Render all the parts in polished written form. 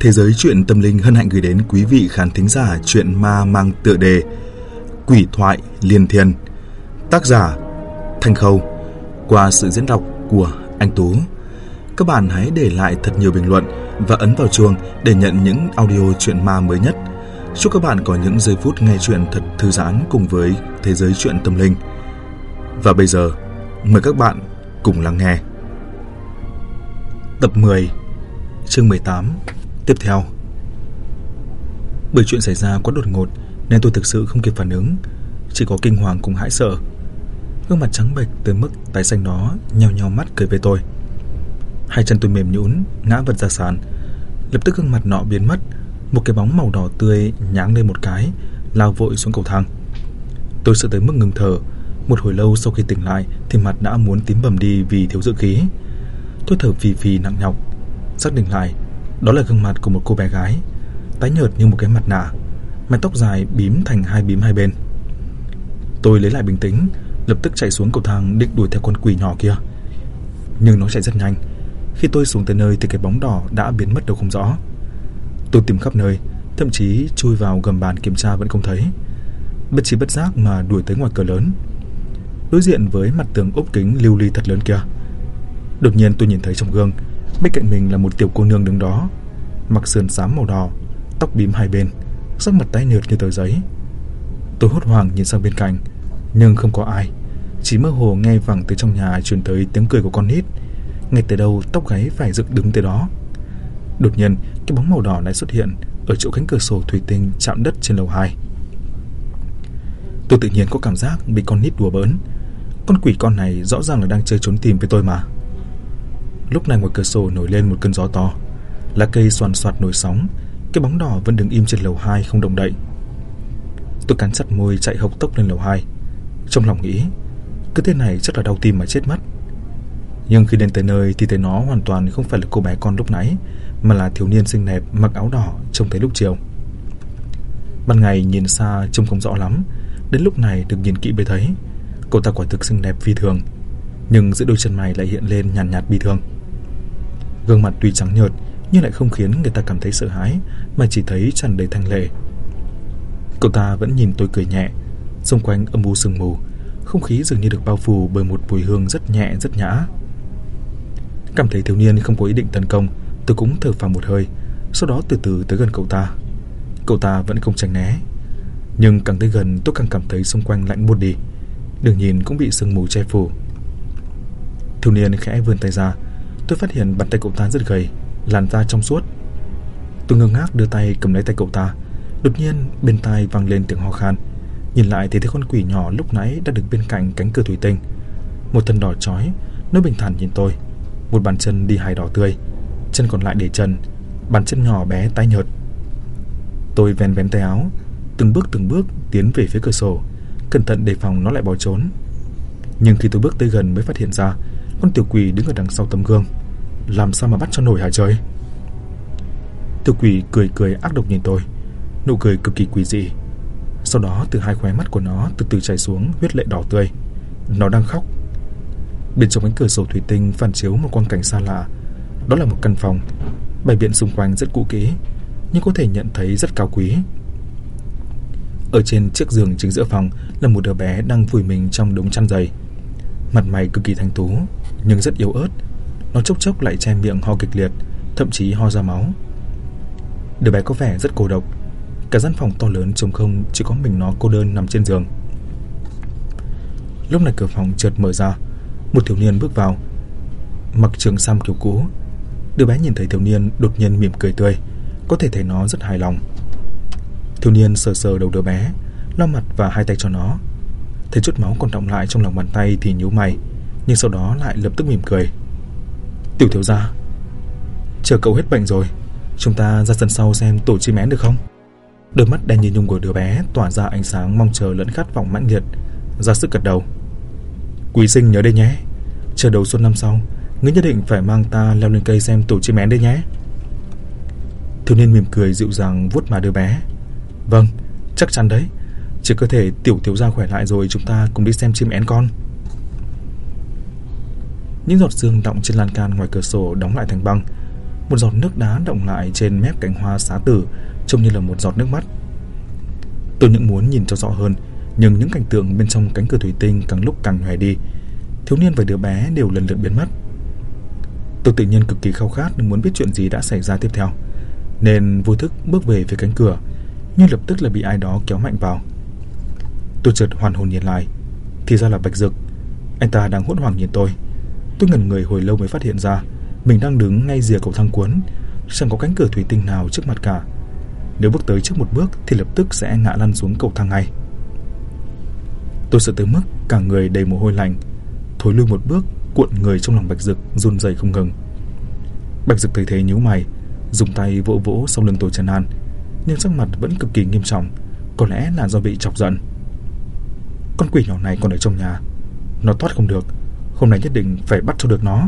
Thế giới truyện tâm linh hân hạnh gửi đến quý vị khán thính giả truyện ma mang tựa đề Quỷ thoại liên thiên, tác giả Thanh Khâu, qua sự diễn đọc của anh Tú. Các bạn hãy để lại thật nhiều bình luận và ấn vào chuông để nhận những audio truyện ma mới nhất. Chúc các bạn có những giây phút nghe truyện thật thư giãn cùng với thế giới truyện tâm linh. Và bây giờ, mời các bạn cùng lắng nghe tập 10, chương 18 tiếp theo. Bởi chuyện xảy ra quá đột ngột nên tôi thực sự không kịp phản ứng, chỉ có kinh hoàng cùng hãi sợ. Gương mặt trắng bệch tới mức tái xanh đó nheo nheo mắt cười với tôi. Hai chân tôi mềm nhũn ngã vật ra sàn. Lập tức gương mặt nọ biến mất, một cái bóng màu đỏ tươi nháng lên một cái, lao vội xuống cầu thang. Tôi sợ tới mức ngừng thở. Một hồi lâu sau khi tỉnh lại thì mặt đã muốn tím bầm đi vì thiếu dưỡng khí. Tôi thở phì phì nặng nhọc, xác định lại đó là gương mặt của một cô bé gái, tái nhợt như một cái mặt nạ, mái tóc dài bím thành hai bím hai bên. Tôi lấy lại bình tĩnh, lập tức chạy xuống cầu thang định đuổi theo con quỷ nhỏ kia. Nhưng nó chạy rất nhanh. Khi tôi xuống tới nơi thì cái bóng đỏ đã biến mất đâu không rõ. Tôi tìm khắp nơi, thậm chí chui vào gầm bàn kiểm tra vẫn không thấy. Bất trí bất giác mà đuổi tới ngoài cửa lớn, đối diện với mặt tường ốp kính lưu ly thật lớn kia. Đột nhiên tôi nhìn thấy trong gương, bên cạnh mình là một tiểu cô nương đứng đó, mặc sườn xám màu đỏ, tóc bím hai bên, sắc mặt tái nhợt như tờ giấy. Tôi hốt hoảng nhìn sang bên cạnh, nhưng không có ai, chỉ mơ hồ nghe vẳng từ trong nhà truyền tới tiếng cười của con nít. Ngay từ đâu tóc gáy phải dựng đứng tới đó. Đột nhiên cái bóng màu đỏ lại xuất hiện ở chỗ cánh cửa sổ thủy tinh chạm đất trên lầu 2. Tôi tự nhiên có cảm giác bị con nít đùa bỡn. Con quỷ con này rõ ràng là đang chơi trốn tìm với tôi mà. Lúc này ngoài cửa sổ nổi lên một cơn gió to, lá cây xoàn xoạt nổi sóng. Cái bóng đỏ vẫn đứng im trên lầu 2 không động đậy. Tôi cắn chặt môi chạy hộc tốc lên lầu 2, trong lòng nghĩ cứ thế này chắc là đau tim mà chết mất. Nhưng khi đến tới nơi thì thấy nó hoàn toàn không phải là cô bé con lúc nãy, mà là thiếu niên xinh đẹp mặc áo đỏ trông thấy lúc chiều. Ban ngày nhìn xa trông không rõ lắm, đến lúc này được nhìn kỹ mới thấy cô ta quả thực xinh đẹp phi thường, nhưng giữa đôi chân mày lại hiện lên nhàn nhạt bi thương. Gương mặt tuy trắng nhợt nhưng lại không khiến người ta cảm thấy sợ hãi, mà chỉ thấy tràn đầy thanh lệ. Cậu ta vẫn nhìn tôi cười nhẹ. Xung quanh âm u sương mù, không khí dường như được bao phủ bởi một mùi hương rất nhẹ rất nhã. Cảm thấy thiếu niên không có ý định tấn công, tôi cũng thở phào một hơi, sau đó từ từ tới gần cậu ta. Cậu ta vẫn không tránh né, nhưng càng tới gần tôi càng cảm thấy xung quanh lạnh buốt đi, đường nhìn cũng bị sương mù che phủ. Thiếu niên khẽ vươn tay ra. Tôi phát hiện bàn tay cậu ta rất gầy, làn da trong suốt. Tôi ngơ ngác đưa tay cầm lấy tay cậu ta. Đột nhiên bên tai vang lên tiếng ho khan. Nhìn lại thì thấy con quỷ nhỏ lúc nãy đã đứng bên cạnh cánh cửa thủy tinh. Một thân đỏ chói, nó bình thản nhìn tôi. Một bàn chân đi hài đỏ tươi, chân còn lại để trần, bàn chân nhỏ bé tái nhợt. Tôi vén vén tay áo, từng bước tiến về phía cửa sổ, cẩn thận đề phòng nó lại bỏ trốn. Nhưng khi tôi bước tới gần mới phát hiện ra con tiểu quỷ đứng ở đằng sau tấm gương. Làm sao mà bắt cho nổi hả trời? Tiểu quỷ cười ác độc nhìn tôi, nụ cười cực kỳ quỷ dị. Sau đó từ hai khóe mắt của nó từ từ chảy xuống huyết lệ đỏ tươi. Nó đang khóc. Bên trong cánh cửa sổ thủy tinh phản chiếu một quang cảnh xa lạ. Đó là một căn phòng, bày biện xung quanh rất cũ kỹ, nhưng có thể nhận thấy rất cao quý. Ở trên chiếc giường chính giữa phòng là một đứa bé đang vùi mình trong đống chăn dày. Mặt mày cực kỳ thanh tú, nhưng rất yếu ớt. Nó chốc chốc lại che miệng ho kịch liệt, thậm chí ho ra máu. Đứa bé có vẻ rất cô độc. Cả gian phòng to lớn trống không, chỉ có mình nó cô đơn nằm trên giường. Lúc này cửa phòng chợt mở ra. Một thiếu niên bước vào, mặc trường sam kiểu cũ. Đứa bé nhìn thấy thiếu niên đột nhiên mỉm cười tươi, có thể thấy nó rất hài lòng. Thiếu niên sờ sờ đầu đứa bé, lau mặt và hai tay cho nó. Thấy chút máu còn đọng lại trong lòng bàn tay thì nhíu mày, nhưng sau đó lại lập tức mỉm cười. Tiểu thiếu gia, chờ cậu hết bệnh rồi, chúng ta ra sân sau xem tổ chim én được không? Đôi mắt đen như nhung của đứa bé tỏa ra ánh sáng mong chờ lẫn khát vọng mãnh liệt, ra sức gật đầu. Quý sinh nhớ đây nhé, chờ đầu xuân năm sau, ngươi nhất định phải mang ta leo lên cây xem tổ chim én đây nhé. Thiếu niên mỉm cười dịu dàng vuốt má đứa bé. Vâng, chắc chắn đấy, chỉ có thể tiểu thiếu gia khỏe lại rồi chúng ta cùng đi xem chim én con. Những giọt sương đọng trên lan can ngoài cửa sổ đóng lại thành băng. Một giọt nước đá đọng lại trên mép cành hoa xá tử, trông như là một giọt nước mắt. Tôi những muốn nhìn cho rõ hơn, nhưng những cảnh tượng bên trong cánh cửa thủy tinh càng lúc càng nhòe đi. Thiếu niên và đứa bé đều lần lượt biến mất. Tôi tự nhiên cực kỳ khao khát muốn biết chuyện gì đã xảy ra tiếp theo, nên vô thức bước về phía cánh cửa, nhưng lập tức là bị ai đó kéo mạnh vào. Tôi chợt hoàn hồn nhìn lại, thì ra là Bạch Dực. Anh ta đang hốt hoảng nhìn tôi. Tôi ngẩn người hồi lâu mới phát hiện ra mình đang đứng ngay rìa cầu thang cuốn, chẳng có cánh cửa thủy tinh nào trước mặt cả. Nếu bước tới trước một bước thì lập tức sẽ ngã lăn xuống cầu thang ngay. Tôi sợ tới mức cả người đầy mồ hôi lạnh, thối lui một bước, cuộn người trong lòng Bạch Dực run rẩy không ngừng. Bạch Dực thấy thế nhíu mày, dùng tay vỗ vỗ sau lưng tôi trấn an, nhưng sắc mặt vẫn cực kỳ nghiêm trọng, có lẽ là do bị chọc giận. Con quỷ nhỏ này còn ở trong nhà, nó thoát không được, hôm nay nhất định phải bắt cho được nó.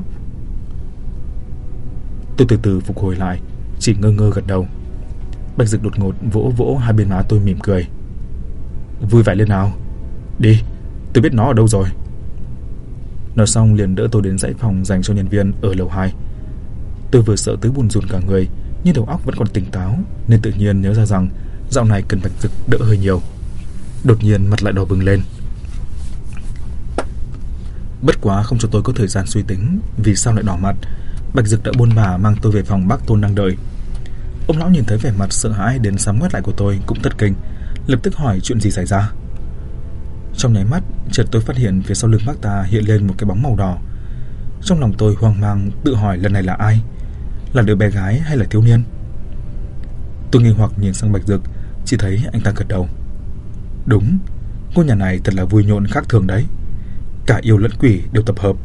Tôi từ từ phục hồi lại, chỉ ngơ ngơ gật đầu. Bạch Dực đột ngột vỗ vỗ hai bên má tôi mỉm cười. Vui vẻ lên nào, đi, tôi biết nó ở đâu rồi. Nói xong liền đỡ tôi đến dãy phòng dành cho nhân viên ở lầu 2. Tôi vừa sợ tới buồn rùn cả người, nhưng đầu óc vẫn còn tỉnh táo, nên tự nhiên nhớ ra rằng dạo này cần Bạch Dực đỡ hơi nhiều. Đột nhiên mặt lại đỏ bừng lên. Bất quá không cho tôi có thời gian suy tính vì sao lại đỏ mặt, Bạch Dực đã buôn bà mang tôi về phòng bác Tôn đang đợi. Ông lão nhìn thấy vẻ mặt sợ hãi đến sám ngoét lại của tôi cũng thất kinh, lập tức hỏi chuyện gì xảy ra. Trong nháy mắt, chợt tôi phát hiện phía sau lưng bác ta hiện lên một cái bóng màu đỏ. Trong lòng tôi hoang mang tự hỏi lần này là ai, là đứa bé gái hay là thiếu niên. Tôi nghi hoặc nhìn sang Bạch Dực, chỉ thấy anh ta gật đầu. Đúng, ngôi nhà này thật là vui nhộn khác thường đấy, cả yêu lẫn quỷ đều tập hợp.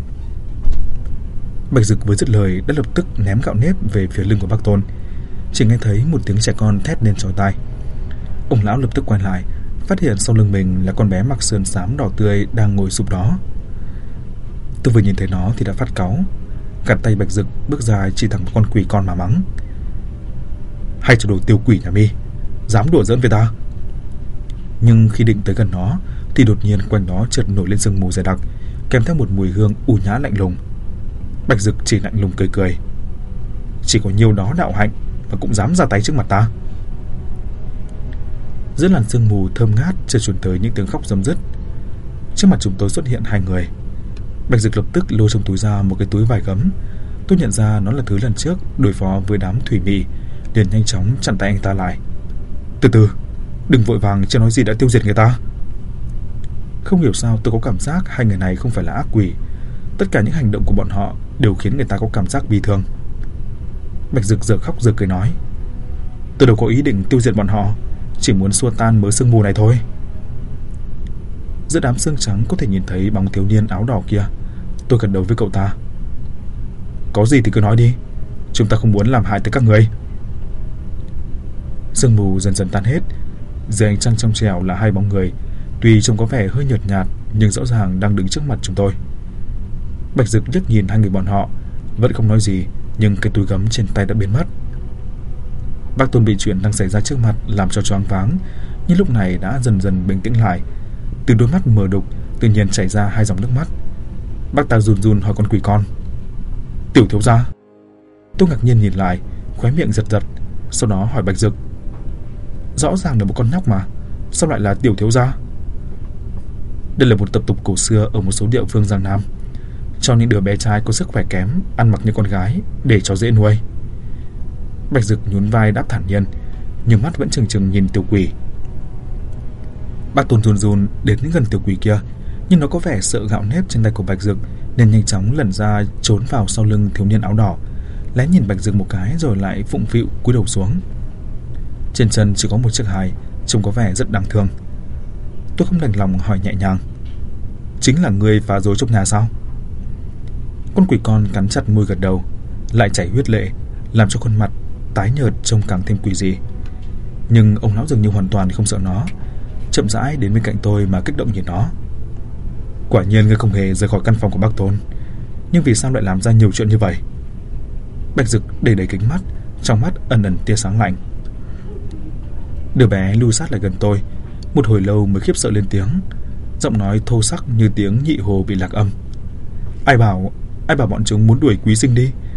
Bạch Dực vừa dứt lời đã lập tức ném gạo nếp về phía lưng của bác Tôn. Chỉ nghe thấy một tiếng trẻ con thét lên chói tai. Ông lão lập tức quay lại, phát hiện sau lưng mình là con bé mặc sườn xám đỏ tươi đang ngồi sụp đó. Tôi vừa nhìn thấy nó thì đã phát cáu, gạt tay Bạch Dực bước ra chỉ thẳng vào con quỷ con mà mắng. Hay cho đồ tiêu quỷ nhà mi, dám đùa giỡn với ta. Nhưng khi định tới gần nó thì đột nhiên quanh đó chợt nổi lên sương mù dày đặc, kèm theo một mùi hương u nhã lạnh lùng. Bạch Dực chỉ lạnh lùng cười cười. Chỉ có nhiêu đó đạo hạnh mà cũng dám ra tay trước mặt ta. Giữa làn sương mù thơm ngát chợt truyền tới những tiếng khóc rầm rứt. Trước mặt chúng tôi xuất hiện hai người. Bạch Dực lập tức lôi trong túi ra một cái túi vải gấm. Tôi nhận ra nó là thứ lần trước đối phó với đám thủy mị, liền nhanh chóng chặn tay anh ta lại. Từ từ, đừng vội vàng, chưa nói gì đã tiêu diệt người ta. Không hiểu sao tôi có cảm giác hai người này không phải là ác quỷ. Tất cả những hành động của bọn họ đều khiến người ta có cảm giác bi thương. Bạch Dực giờ khóc giờ cười nói. Tôi đâu có ý định tiêu diệt bọn họ, chỉ muốn xua tan mớ sương mù này thôi. Giữa đám sương trắng có thể nhìn thấy bóng thiếu niên áo đỏ kia. Tôi gật đầu với cậu ta. Có gì thì cứ nói đi, chúng ta không muốn làm hại tới các người. Sương mù dần dần tan hết. Dưới ánh trăng trong trẻo là hai bóng người, tuy trông có vẻ hơi nhợt nhạt nhưng rõ ràng đang đứng trước mặt chúng tôi. Bạch Dực liếc nhìn hai người bọn họ, vẫn không nói gì, nhưng cái túi gấm trên tay đã biến mất. Bác Tôn bị chuyện đang xảy ra trước mặt làm cho choáng váng, nhưng lúc này đã dần dần bình tĩnh lại. Từ đôi mắt mờ đục tự nhiên chảy ra hai dòng nước mắt. Bác ta run run hỏi con quỷ con. Tiểu thiếu gia? Tôi ngạc nhiên nhìn lại, khóe miệng giật giật, sau đó hỏi Bạch Dực. Rõ ràng là một con nhóc mà, sao lại là tiểu thiếu gia? Đây là một tập tục cổ xưa ở một số địa phương Giang Nam, cho những đứa bé trai có sức khỏe kém ăn mặc như con gái để cho dễ nuôi. Bạch Dực nhún vai đáp thản nhiên, nhưng mắt vẫn trừng trừng nhìn tiểu quỷ. Bác Tôn run run đến gần tiểu quỷ kia, nhưng nó có vẻ sợ gạo nếp trên tay của Bạch Dực nên nhanh chóng lẩn ra trốn vào sau lưng thiếu niên áo đỏ, lén nhìn Bạch Dực một cái rồi lại phụng phịu cúi đầu xuống. Trên chân chỉ có một chiếc hài, trông có vẻ rất đáng thương. Tôi không đành lòng hỏi nhẹ nhàng. Chính là người phá rối trong nhà sao? Con quỷ con cắn chặt môi gật đầu, lại chảy huyết lệ, làm cho khuôn mặt tái nhợt trông càng thêm quỷ dị. Nhưng ông lão dường như hoàn toàn không sợ nó, chậm rãi đến bên cạnh tôi mà kích động nhìn nó. Quả nhiên ngươi không hề rời khỏi căn phòng của bác Tôn, nhưng vì sao lại làm ra nhiều chuyện như vậy? Bạch Dực đầy đầy kính mắt, trong mắt ẩn ẩn tia sáng lạnh. Đứa bé lưu sát lại gần tôi, một hồi lâu mới khiếp sợ lên tiếng, giọng nói thô sắc như tiếng nhị hồ bị lạc âm. Ai bảo bọn chúng muốn đuổi quý sinh đi?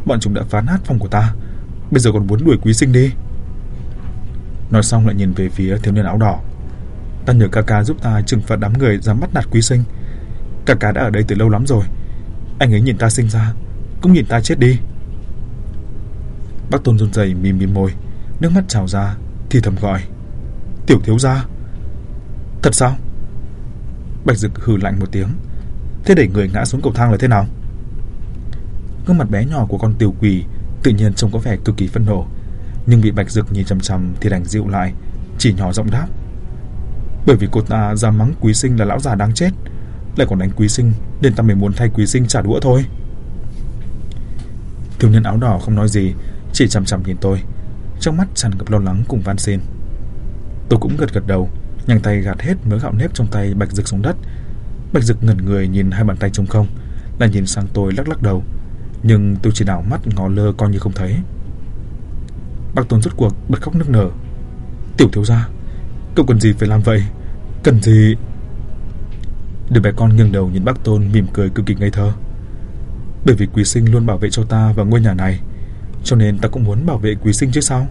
Bọn chúng đã phá nát phòng của ta, bây giờ còn muốn đuổi Quý Sinh đi. Nói xong lại nhìn về phía thiếu niên áo đỏ. Ta nhờ ca ca giúp ta trừng phạt đám người dám bắt nạt Quý Sinh. Ca ca đã ở đây từ lâu lắm rồi. Anh ấy nhìn ta sinh ra, cũng nhìn ta chết đi. Bác Tôn run rẩy mím mím môi, nước mắt trào ra, thì thầm gọi: Tiểu thiếu gia. Thật sao? Bạch Dực hừ lạnh một tiếng. Thế đẩy người ngã xuống cầu thang là thế nào? Gương mặt bé nhỏ của con tiểu quỷ tự nhiên trông có vẻ cực kỳ phẫn nộ, nhưng bị Bạch Dực nhìn chằm chằm thì đành dịu lại, chỉ nhỏ giọng đáp: Bởi vì cô ta dám mắng Quý Sinh là lão già đáng chết, lại còn đánh Quý Sinh, nên ta mới muốn thay Quý Sinh trả đũa thôi. Thiếu niên áo đỏ không nói gì, chỉ chằm chằm nhìn tôi, trong mắt tràn ngập lo lắng cùng van xin. Tôi cũng gật gật đầu, nhanh tay gạt hết mớ gạo nếp trong tay Bạch Dực xuống đất. Bạch Dực ngẩn người nhìn hai bàn tay trống không, lại nhìn sang tôi lắc lắc đầu, nhưng tôi chỉ đảo mắt ngó lơ coi như không thấy. Bác Tôn rốt cuộc bật khóc nức nở: Tiểu thiếu gia, cậu cần gì phải làm vậy? Cần gì? Đứa bé con nghiêng đầu nhìn bác Tôn mỉm cười cực kỳ ngây thơ. Bởi vì Quý Sinh luôn bảo vệ cho ta và ngôi nhà này, cho nên ta cũng muốn bảo vệ Quý Sinh chứ sao.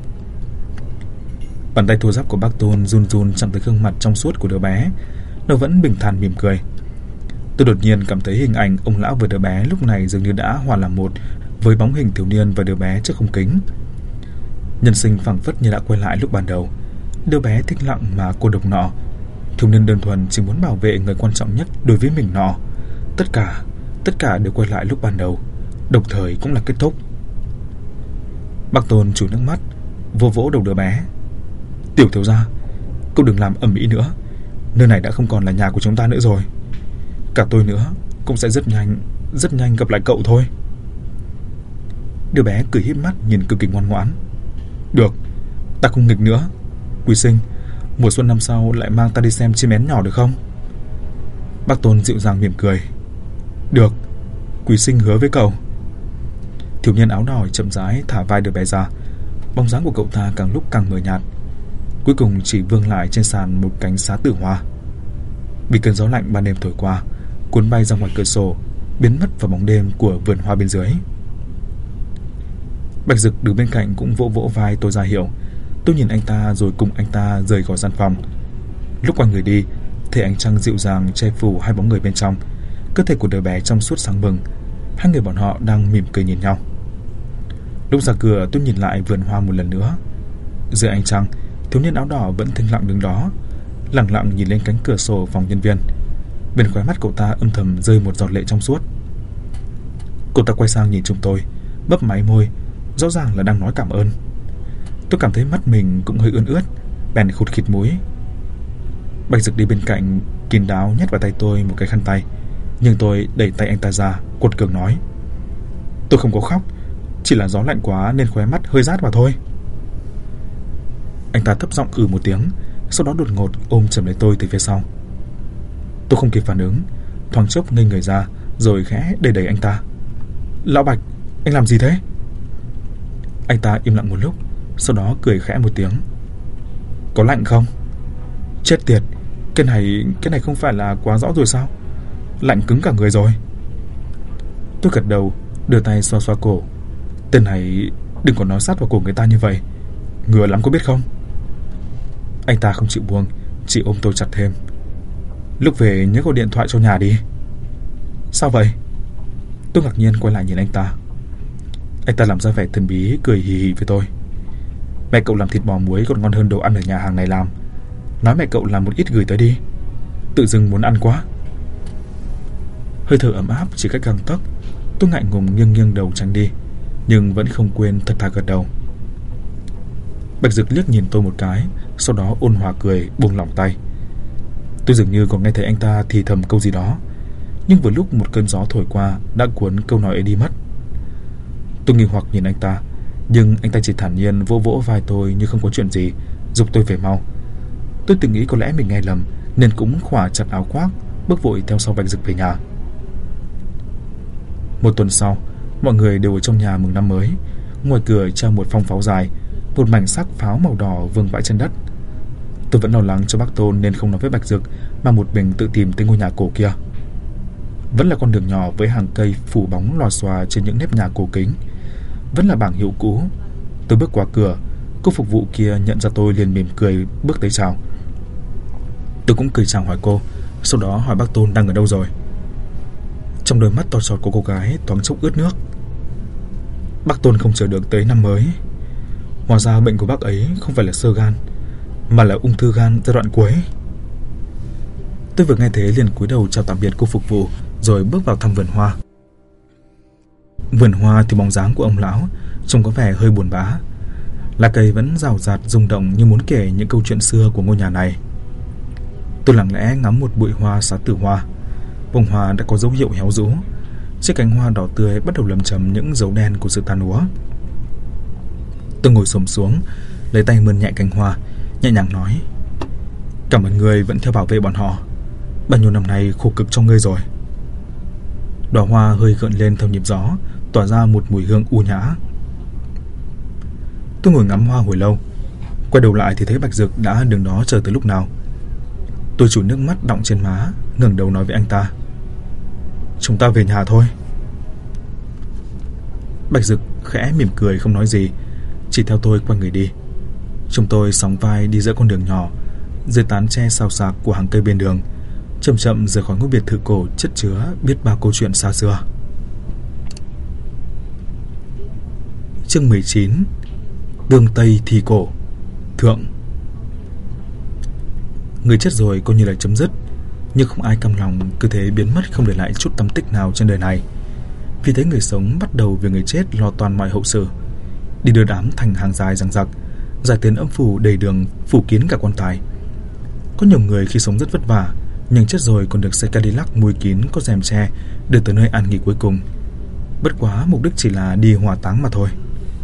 Bàn tay thô ráp của bác Tôn run run chạm tới gương mặt trong suốt của đứa bé. Nó vẫn bình thản mỉm cười. Tôi đột nhiên cảm thấy hình ảnh ông lão và đứa bé lúc này dường như đã hòa làm một với bóng hình thiếu niên và đứa bé trước khung kính. Nhân sinh phảng phất như đã quay lại lúc ban đầu. Đứa bé thích lặng mà cô độc nọ, thiếu niên đơn thuần chỉ muốn bảo vệ người quan trọng nhất đối với mình nọ. Tất cả đều quay lại lúc ban đầu, đồng thời cũng là kết thúc. Bác Tôn chùi nước mắt, vô vỗ đầu đứa bé: Tiểu thiếu gia, cậu đừng làm ầm ĩ nữa. Nơi này đã không còn là nhà của chúng ta nữa rồi. Cả tôi nữa cũng sẽ rất nhanh gặp lại cậu thôi. Đứa bé cười híp mắt nhìn cực kỳ ngoan ngoãn: Được, ta không nghịch nữa. Quý Sinh, mùa xuân năm sau lại mang ta đi xem chim én nhỏ được không? Bác Tôn dịu dàng mỉm cười: Được, Quý Sinh hứa với cậu. Thiếu niên áo đỏ chậm rãi thả vai đứa bé ra. Bóng dáng của cậu ta càng lúc càng mờ nhạt, cuối cùng chỉ vương lại trên sàn một cánh xá tử hoa. Vì cơn gió lạnh ban đêm thổi qua, cuốn bay ra ngoài cửa sổ, biến mất vào bóng đêm của vườn hoa bên dưới. Bạch Dực đứng bên cạnh cũng vỗ vỗ vai tôi ra hiệu. Tôi nhìn anh ta rồi cùng anh ta rời khỏi gian phòng. Lúc quay người đi, thấy ánh trăng dịu dàng che phủ hai bóng người bên trong. Cơ thể của đứa bé trong suốt sáng bừng. Hai người bọn họ đang mỉm cười nhìn nhau. Lúc ra cửa, tôi nhìn lại vườn hoa một lần nữa. Dưới ánh trăng, thiếu niên áo đỏ vẫn thinh lặng đứng đó, lặng lặng nhìn lên cánh cửa sổ phòng nhân viên. Bên khóe mắt cậu ta âm thầm rơi một giọt lệ trong suốt. Cậu ta quay sang nhìn chúng tôi, bấp máy môi, rõ ràng là đang nói cảm ơn. Tôi cảm thấy mắt mình cũng hơi ươn ướt, bèn khụt khịt mũi. Bạch Dực đi bên cạnh, kín đáo nhét vào tay tôi một cái khăn tay, nhưng tôi đẩy tay anh ta ra, quật cường nói: Tôi không có khóc, chỉ là gió lạnh quá nên khóe mắt hơi rát vào thôi. Anh ta thấp giọng một tiếng, sau đó đột ngột ôm chầm lấy tôi từ phía sau. Tôi không kịp phản ứng, thoáng chốc ngây người ra, rồi khẽ đẩy anh ta: Lão Bạch, anh làm gì thế? Anh ta im lặng một lúc, sau đó cười khẽ một tiếng: Có lạnh không? Chết tiệt, cái này không phải là quá rõ rồi sao? Lạnh cứng cả người rồi. Tôi gật đầu, đưa tay xoa xoa cổ. Tên này đừng có nói sát vào cổ người ta như vậy, ngứa lắm có biết không? Anh ta không chịu buông, chỉ ôm tôi chặt thêm: Lúc về nhớ gọi điện thoại cho nhà đi. Sao vậy? Tôi ngạc nhiên quay lại nhìn anh ta. Anh ta làm ra vẻ thần bí, cười hì hì với tôi: Mẹ cậu làm thịt bò muối còn ngon hơn đồ ăn ở nhà hàng này làm. Nói mẹ cậu làm một ít gửi tới đi, tự dưng muốn ăn quá. Hơi thở ấm áp chỉ cách gang tấc. Tôi ngại ngùng nghiêng đầu tránh đi, nhưng vẫn không quên thật thà gật đầu. Bạch Dực liếc nhìn tôi một cái, sau đó ôn hòa cười, buông lỏng tay. Tôi dường như còn nghe thấy anh ta thì thầm câu gì đó, nhưng vừa lúc một cơn gió thổi qua đã cuốn câu nói ấy đi mất. Tôi nghi hoặc nhìn anh ta, nhưng anh ta chỉ thản nhiên vỗ vỗ vai tôi như không có chuyện gì, giục tôi về mau. Tôi tự nghĩ có lẽ mình nghe lầm, nên cũng khỏa chặt áo khoác, bước vội theo sau Bạch Dực về nhà. Một tuần sau, mọi người đều ở trong nhà mừng năm mới. Ngoài cửa treo một phong pháo dài, một mảnh sắc pháo màu đỏ vương vãi trên đất. Tôi vẫn lo lắng cho bác Tôn nên không nói với Bạch Dực, mà một mình tự tìm tới ngôi nhà cổ kia. Vẫn là con đường nhỏ với hàng cây phủ bóng lòa xòa trên những nếp nhà cổ kính. Vẫn là bảng hiệu cũ. Tôi bước qua cửa, cô phục vụ kia nhận ra tôi liền mỉm cười bước tới chào. Tôi cũng cười chào hỏi cô, sau đó hỏi bác Tôn đang ở đâu rồi. Trong đôi mắt to tròn của cô gái thoáng chốc ướt nước. Bác Tôn không chờ được tới năm mới. Hóa ra bệnh của bác ấy không phải là xơ gan, mà là ung thư gan giai đoạn cuối. Tôi vừa nghe thế liền cúi đầu chào tạm biệt cô phục vụ, rồi bước vào thăm vườn hoa. Vườn hoa thì bóng dáng của ông lão trông có vẻ hơi buồn bã. Lá cây vẫn rào rạt rung động như muốn kể những câu chuyện xưa của ngôi nhà này. Tôi lặng lẽ ngắm một bụi hoa xá tử hoa. Bông hoa đã có dấu hiệu héo rũ. Chiếc cánh hoa đỏ tươi bắt đầu lầm chầm những dấu đen của sự tàn úa. Tôi ngồi xổm xuống, lấy tay mơn nhẹ cánh hoa, nhẹ nhàng nói: "Cảm ơn người vẫn theo bảo vệ bọn họ. Bao nhiêu năm nay khổ cực cho ngươi rồi." Đóa hoa hơi gợn lên theo nhịp gió, tỏa ra một mùi hương u nhã. Tôi ngồi ngắm hoa hồi lâu, quay đầu lại thì thấy Bạch Dực đã đứng đó chờ từ lúc nào. Tôi trút nước mắt đọng trên má, ngẩng đầu nói với anh ta: "Chúng ta về nhà thôi." Bạch Dực khẽ mỉm cười không nói gì, chỉ theo tôi quay người đi. Chúng tôi sóng vai đi giữa con đường nhỏ, dưới tán tre xào xạc của hàng cây bên đường, chậm chậm rời khỏi ngôi biệt thự cổ chất chứa biết bao câu chuyện xa xưa. Chương 19: Tương Tây Thi Cổ Thượng. Người chết rồi coi như là chấm dứt, nhưng không ai cam lòng cứ thế biến mất không để lại chút tâm tích nào trên đời này. Vì thế người sống bắt đầu vì người chết lo toàn mọi hậu sự, đi đưa đám thành hàng dài dằng dặc, giải tiền âm phủ đầy đường phủ kín cả quan tài. Có nhiều người khi sống rất vất vả, nhưng chết rồi còn được xe Cadillac mùi kín có rèm tre đưa tới nơi an nghỉ cuối cùng. Bất quá mục đích chỉ là đi hỏa táng mà thôi.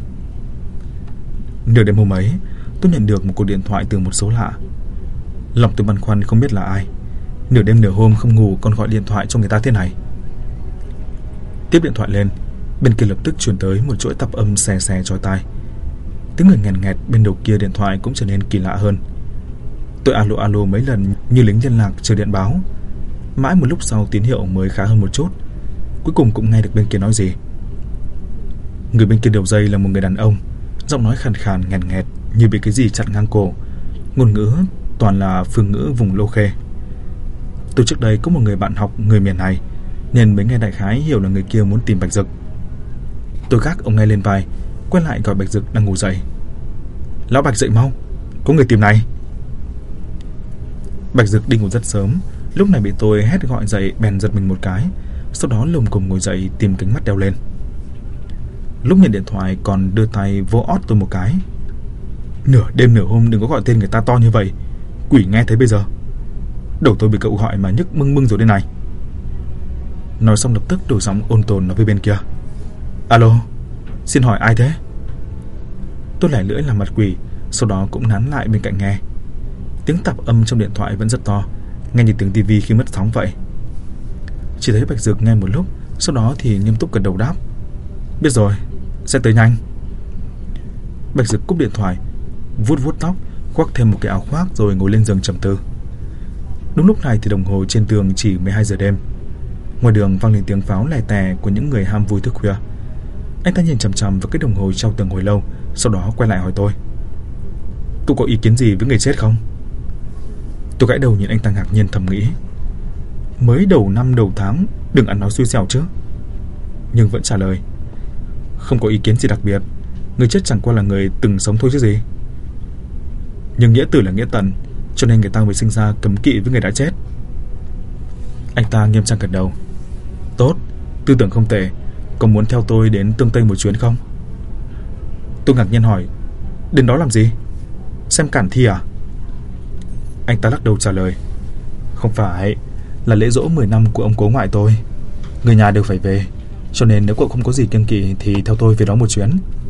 Nửa đêm hôm ấy, tôi nhận được một cuộc điện thoại từ một số lạ. Lòng tôi băn khoăn không biết là ai. Nửa đêm nửa hôm không ngủ còn gọi điện thoại cho người ta thế này. Tiếp điện thoại lên, bên kia lập tức truyền tới một chuỗi tạp âm xè xè chói tai. Tiếng người nghẹn nghẹt bên đầu kia điện thoại cũng trở nên kỳ lạ hơn. Tôi alo alo mấy lần như lính liên lạc chờ điện báo. Mãi một lúc sau tín hiệu mới khá hơn một chút. Cuối cùng cũng nghe được bên kia nói gì. Người bên kia đầu dây là một người đàn ông, giọng nói khàn khàn nghẹn nghẹt như bị cái gì chặn ngang cổ. Ngôn ngữ toàn là phương ngữ vùng Lô Khê. Tôi trước đây có một người bạn học người miền này, nên mới nghe đại khái hiểu là người kia muốn tìm Bạch Dực. Tôi gác ông nghe lên vai, quay lại gọi Bạch Dực đang ngủ dậy. "Lão Bạch dậy mau, có người tìm này." Bạch Dực đi ngủ rất sớm, lúc này bị tôi hét gọi dậy bèn giật mình một cái, sau đó lồm cồm ngồi dậy tìm kính mắt đeo lên. Lúc nhận điện thoại còn đưa tay vỗ ót tôi một cái. "Nửa đêm nửa hôm đừng có gọi tên người ta to như vậy, quỷ nghe thấy bây giờ. Đầu tôi bị cậu gọi mà nhức mưng mưng rồi đây này." Nói xong lập tức đổi giọng ôn tồn nói với bên kia: "Alo, xin hỏi ai thế?" Tôi lẻ lưỡi làm mặt quỷ, sau đó cũng nán lại bên cạnh nghe. Tiếng tạp âm trong điện thoại vẫn rất to, nghe như tiếng tivi khi mất sóng vậy. Chỉ thấy Bạch Dực nghe một lúc, sau đó thì nghiêm túc gật đầu đáp: "Biết rồi, sẽ tới nhanh." Bạch Dực cúp điện thoại, vuốt vuốt tóc, khoác thêm một cái áo khoác rồi ngồi lên giường trầm tư. Đúng lúc này thì đồng hồ trên tường chỉ 12 giờ đêm. Ngoài đường vang lên tiếng pháo lè tè của những người ham vui thức khuya. Anh ta nhìn chằm chằm vào cái đồng hồ treo tường hồi lâu, sau đó quay lại hỏi tôi: "Cậu có ý kiến gì với người chết không?" Tôi gãi đầu nhìn anh ta ngạc nhiên thầm nghĩ: mới đầu năm đầu tháng đừng ăn nói xui xẻo chứ. Nhưng vẫn trả lời: "Không có ý kiến gì đặc biệt, người chết chẳng qua là người từng sống thôi chứ gì. Nhưng nghĩa tử là nghĩa tận, cho nên người ta mới sinh ra cấm kỵ với người đã chết." Anh ta nghiêm trang gật đầu: "Tốt, tư tưởng không tệ. Có muốn theo tôi đến Tương Tây một chuyến không?" Tôi ngạc nhiên hỏi: "Đến đó làm gì? Xem cản thi à?" Anh ta lắc đầu trả lời: "Không phải, là lễ giỗ 10 năm của ông cố ngoại tôi. Người nhà đều phải về, cho nên nếu cậu không có gì kiêng kỵ thì theo tôi về đó một chuyến."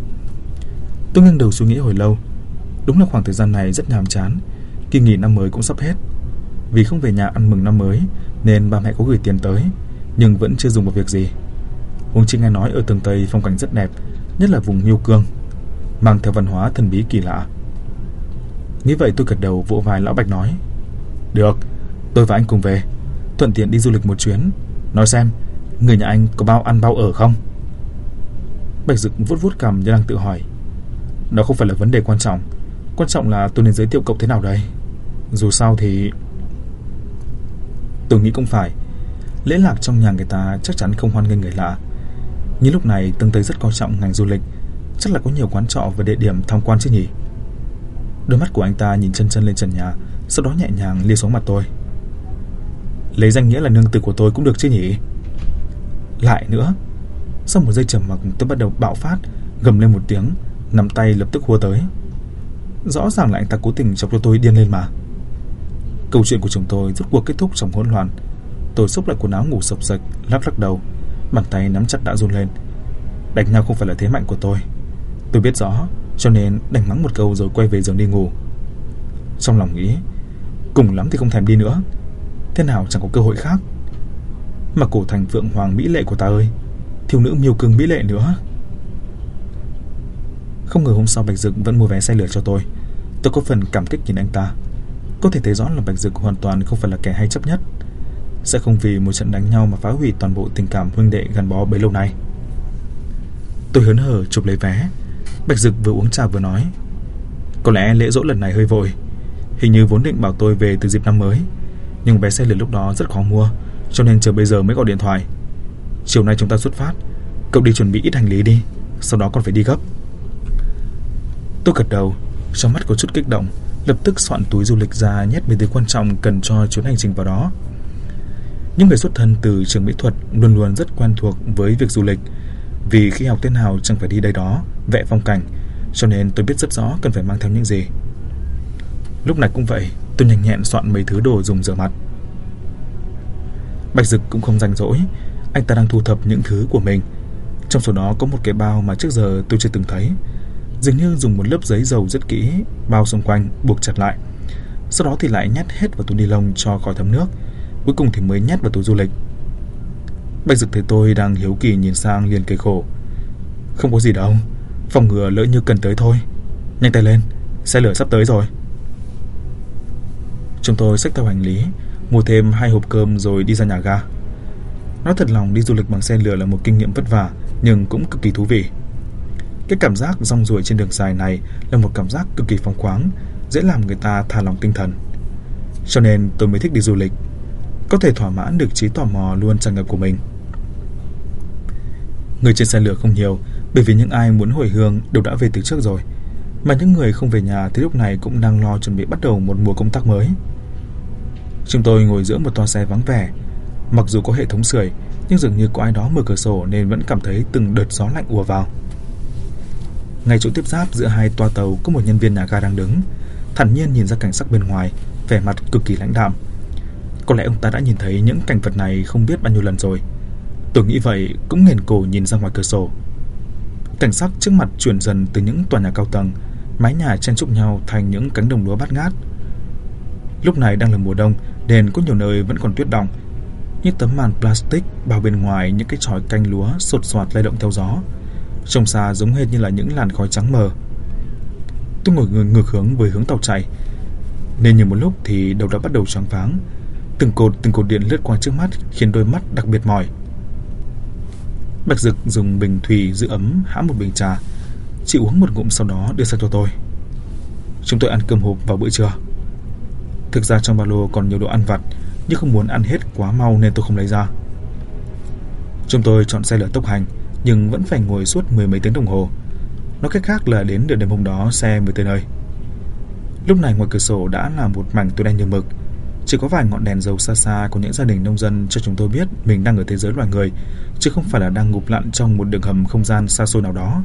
Tôi nghiêng đầu suy nghĩ hồi lâu. Đúng là khoảng thời gian này rất nhàm chán, kỳ nghỉ năm mới cũng sắp hết. Vì không về nhà ăn mừng năm mới nên ba mẹ có gửi tiền tới, nhưng vẫn chưa dùng vào việc gì. Huống chi nghe nói ở Tương Tây phong cảnh rất đẹp, nhất là vùng Miêu Cương, mang theo văn hóa thần bí kỳ lạ. Nghĩ vậy tôi gật đầu vỗ vai lão Bạch nói: "Được, tôi và anh cùng về, thuận tiện đi du lịch một chuyến. Nói xem, người nhà anh có bao ăn bao ở không?" Bạch Dực vuốt vuốt cằm như đang tự hỏi. Đó không phải là vấn đề quan trọng. Quan trọng là tôi nên giới thiệu cậu thế nào đây. Dù sao thì tôi nghĩ cũng phải. Lễ lạc trong nhà người ta chắc chắn không hoan nghênh người lạ. Nhưng lúc này Tương Tây rất coi trọng ngành du lịch, chắc là có nhiều quán trọ và địa điểm tham quan chứ nhỉ. Đôi mắt của anh ta nhìn chân chân lên trần nhà, sau đó nhẹ nhàng lia xuống mặt tôi. Lấy danh nghĩa là nương tử của tôi cũng được chứ nhỉ. Lại nữa. Sau một giây trầm mặc, tôi bắt đầu bạo phát, gầm lên một tiếng, nắm tay lập tức hùa tới. Rõ ràng là anh ta cố tình chọc cho tôi điên lên mà. Câu chuyện của chúng tôi rốt cuộc kết thúc trong hỗn loạn. Tôi xốc lại quần áo ngủ sộc sạch, lắc lắc đầu, bàn tay nắm chặt đã run lên. Đánh nhau không phải là thế mạnh của tôi biết rõ, cho nên đành mắng một câu rồi quay về giường đi ngủ. Trong lòng nghĩ, cùng lắm thì không thèm đi nữa, thế nào chẳng có cơ hội khác. Mà cổ thành phượng hoàng mỹ lệ của ta ơi, thiếu nữ miêu cương mỹ lệ nữa. Không ngờ hôm sau Bạch Dực vẫn mua vé xe lửa cho tôi. Tôi có phần cảm kích nhìn anh ta. Có thể thấy rõ là Bạch Dực hoàn toàn không phải là kẻ hay chấp nhất, sẽ không vì một trận đánh nhau mà phá hủy toàn bộ tình cảm huynh đệ gắn bó bấy lâu nay. Tôi hớn hở chụp lấy vé. Bạch Dực vừa uống trà vừa nói, có lẽ lễ giỗ lần này hơi vội. Hình như vốn định bảo tôi về từ dịp năm mới, nhưng vé xe lửa lúc đó rất khó mua, cho nên chờ bây giờ mới gọi điện thoại. Chiều nay chúng ta xuất phát, cậu đi chuẩn bị ít hành lý đi, sau đó còn phải đi gấp. Tôi gật đầu, trong mắt có chút kích động, lập tức soạn túi du lịch ra nhét mấy thứ quan trọng cần cho chuyến hành trình vào đó. Những người xuất thân từ trường mỹ thuật luôn luôn rất quen thuộc với việc du lịch, vì khi học thế nào chẳng phải đi đây đó vẽ phong cảnh, cho nên tôi biết rất rõ cần phải mang theo những gì. Lúc này cũng vậy, tôi nhanh nhẹn soạn mấy thứ đồ dùng rửa mặt. Bạch Dực cũng không rảnh rỗi, anh ta đang thu thập những thứ của mình. Trong số đó có một cái bao mà trước giờ tôi chưa từng thấy, dường như dùng một lớp giấy dầu rất kỹ bao xung quanh, buộc chặt lại, sau đó thì lại nhét hết vào túi ni lông cho khỏi thấm nước, cuối cùng thì mới nhét vào túi du lịch. Bạch Dực thấy tôi đang hiếu kỳ nhìn sang liền cười khổ. Không có gì đâu, phòng ngừa lỡ như cần tới thôi. Nhanh tay lên, xe lửa sắp tới rồi. Chúng tôi xách theo hành lý, mua thêm 2 hộp cơm rồi đi ra nhà ga. Nói thật lòng, đi du lịch bằng xe lửa là một kinh nghiệm vất vả nhưng cũng cực kỳ thú vị. Cái cảm giác rong ruổi trên đường dài này là một cảm giác cực kỳ phóng khoáng, dễ làm người ta thả lỏng tinh thần. Cho nên tôi mới thích đi du lịch, có thể thỏa mãn được trí tò mò luôn tràn ngập của mình. Người trên xe lửa không nhiều, bởi vì những ai muốn hồi hương đều đã về từ trước rồi, mà những người không về nhà thì lúc này cũng đang lo chuẩn bị bắt đầu một mùa công tác mới. Chúng tôi ngồi giữa một toa xe vắng vẻ. Mặc dù có hệ thống sưởi, nhưng dường như có ai đó mở cửa sổ nên vẫn cảm thấy từng đợt gió lạnh ùa vào. Ngay chỗ tiếp giáp giữa hai toa tàu có một nhân viên nhà ga đang đứng, thản nhiên nhìn ra cảnh sắc bên ngoài, vẻ mặt cực kỳ lãnh đạm. Có lẽ ông ta đã nhìn thấy những cảnh vật này không biết bao nhiêu lần rồi. Tôi nghĩ vậy, cũng nghển cổ nhìn ra ngoài cửa sổ. Cảnh sắc trước mặt chuyển dần từ những tòa nhà cao tầng, mái nhà chen chúc nhau thành những cánh đồng lúa bát ngát. Lúc này đang là mùa đông nên có nhiều nơi vẫn còn tuyết đọng. Những tấm màn plastic bao bên ngoài những cái chòi canh lúa sột soạt lay động theo gió, trông xa giống hệt như là những làn khói trắng mờ. Tôi ngồi ngược hướng với hướng tàu chạy, nên nhiều một lúc thì đầu đã bắt đầu choáng váng. Từng cột điện lướt qua trước mắt khiến đôi mắt đặc biệt mỏi. Bạch Dực dùng bình thủy giữ ấm hãm một bình trà, chị uống một ngụm sau đó đưa sang cho tôi. Chúng tôi ăn cơm hộp vào bữa trưa. Thực ra trong ba lô còn nhiều đồ ăn vặt, nhưng không muốn ăn hết quá mau nên tôi không lấy ra. Chúng tôi chọn xe lửa tốc hành, nhưng vẫn phải ngồi suốt 10 mấy tiếng đồng hồ. Nói cách khác là đến nửa đêm hôm đó xe mới tới nơi. Lúc này ngoài cửa sổ đã là một mảnh tối đen như mực, chỉ có vài ngọn đèn dầu xa xa của những gia đình nông dân cho chúng tôi biết mình đang ở thế giới loài người, chứ không phải là đang ngụp lặn trong một đường hầm không gian xa xôi nào đó.